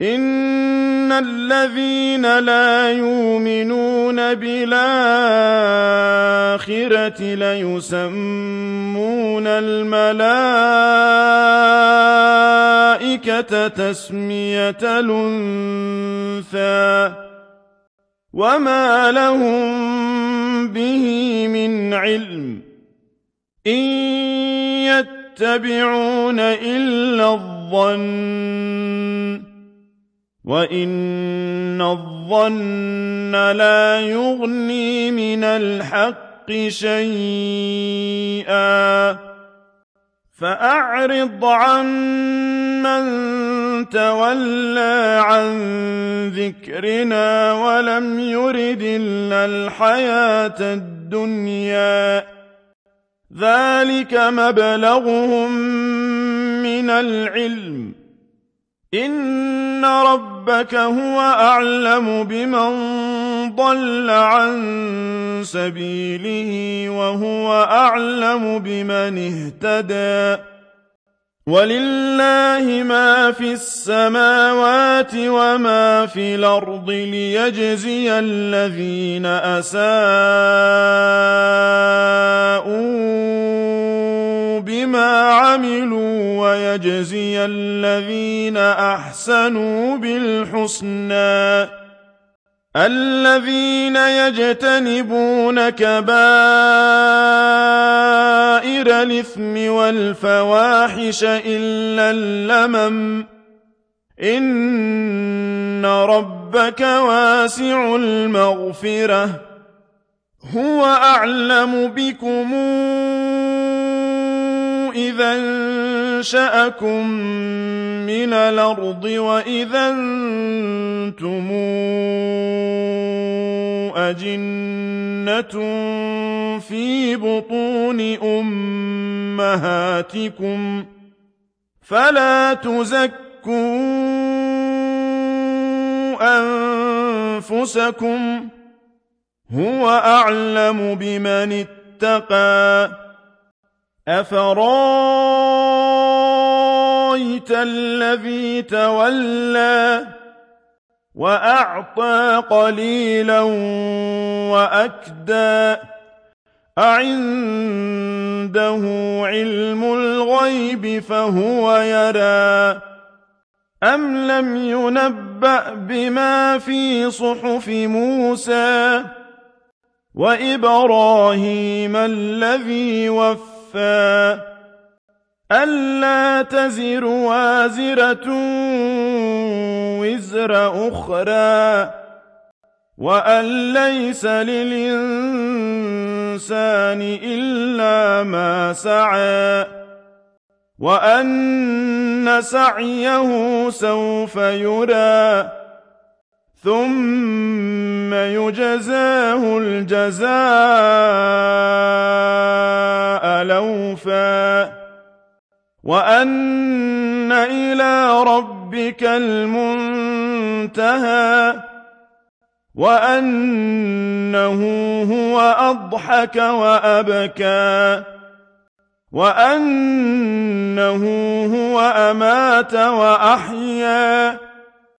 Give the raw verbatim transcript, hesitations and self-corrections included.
إِنَّ الَّذِينَ لَا يُؤْمِنُونَ بِالْآخِرَةِ لَيُسَمُّونَ الْمَلَائِكَةَ تَسْمِيَةَ الْأُنثَىٰ وَمَا لَهُم بِهِ مِنْ عِلْمٍ إِن يَتَّبِعُونَ إِلَّا الظَّنَّ وَإِنَّ الظَّنَّ لَا يُغْنِي مِنَ الْحَقِّ شَيْئًا فَأَعْرِضْ عَمَّن تَوَلَّىٰ عَن ذِكْرِنَا وَلَمْ يُرِدْ إِلَّا الْحَيَاةَ الدُّنْيَا ذَٰلِكَ مَبْلَغُهُم مِّنَ الْعِلْمِ ۚ إِنَّ رَبَّكَ هُوَ أَعْلَمُ بِمَن ضَلَّ عَن سَبِيلِهِ وَهُوَ أَعْلَمُ بِمَنِ اهْتَدَىٰ وَلِلَّهِ مَا فِي السَّمَاوَاتِ وَمَا فِي الْأَرْضِ لِيَجْزِيَ الَّذِينَ أَسَاءُوا بِمَا عَمِلُوا وَيَجْزِيَ الَّذِينَ أَحْسَنُوا بِالْحُسْنَىٰ الَّذِينَ يَجْتَنِبُونَ كَبَائِرَ الْإِثْمِ وَالْفَوَاحِشَ إِلَّا اللَّمَمَ ۚ إِنَّ رَبَّكَ وَاسِعُ الْمَغْفِرَةِ ۚ هُوَ أَعْلَمُ بِكُمْ إِذْ أَنشَأَكُم مِّنَ الْأَرْضِ وَإِذْ أَنتُمْ أَجِنَّةٌ فِي بُطُونِ أُمَّهَاتِكُمْ ۖ فَلَا تُزَكُّوا أَنفُسَكُمْ ۖ هُوَ أَعْلَمُ بِمَنِ اتَّقَىٰ أَفَرَأَيْتَ الَّذِي تَوَلَّىٰ وَأَعْطَىٰ قَلِيلًا وَأَكْدَىٰ أَعِندَهُ عِلْمُ الْغَيْبِ فَهُوَ يَرَىٰ أَمْ لَمْ يُنَبَّأْ بِمَا فِي صُحُفِ مُوسَىٰ وَإِبْرَاهِيمَ الَّذِي وَفَّىٰ أَلَّا تَزِرُ وَازِرَةٌ وِزْرَ أُخْرَىٰ وَأَن لَّيْسَ لِلْإِنسَانِ إِلَّا مَا سَعَىٰ وَأَنَّ سَعْيَهُ سَوْفَ يُرَىٰ ثُمَّ يُجْزَاهُ الْجَزَاءَ الْأَوْفَىٰ وَأَنَّ إِلَىٰ رَبِّكَ الْمُنتَهَىٰ وَأَنَّهُ هُوَ أَضْحَكَ وَأَبْكَىٰ وَأَنَّهُ هُوَ أَمَاتَ وَأَحْيَا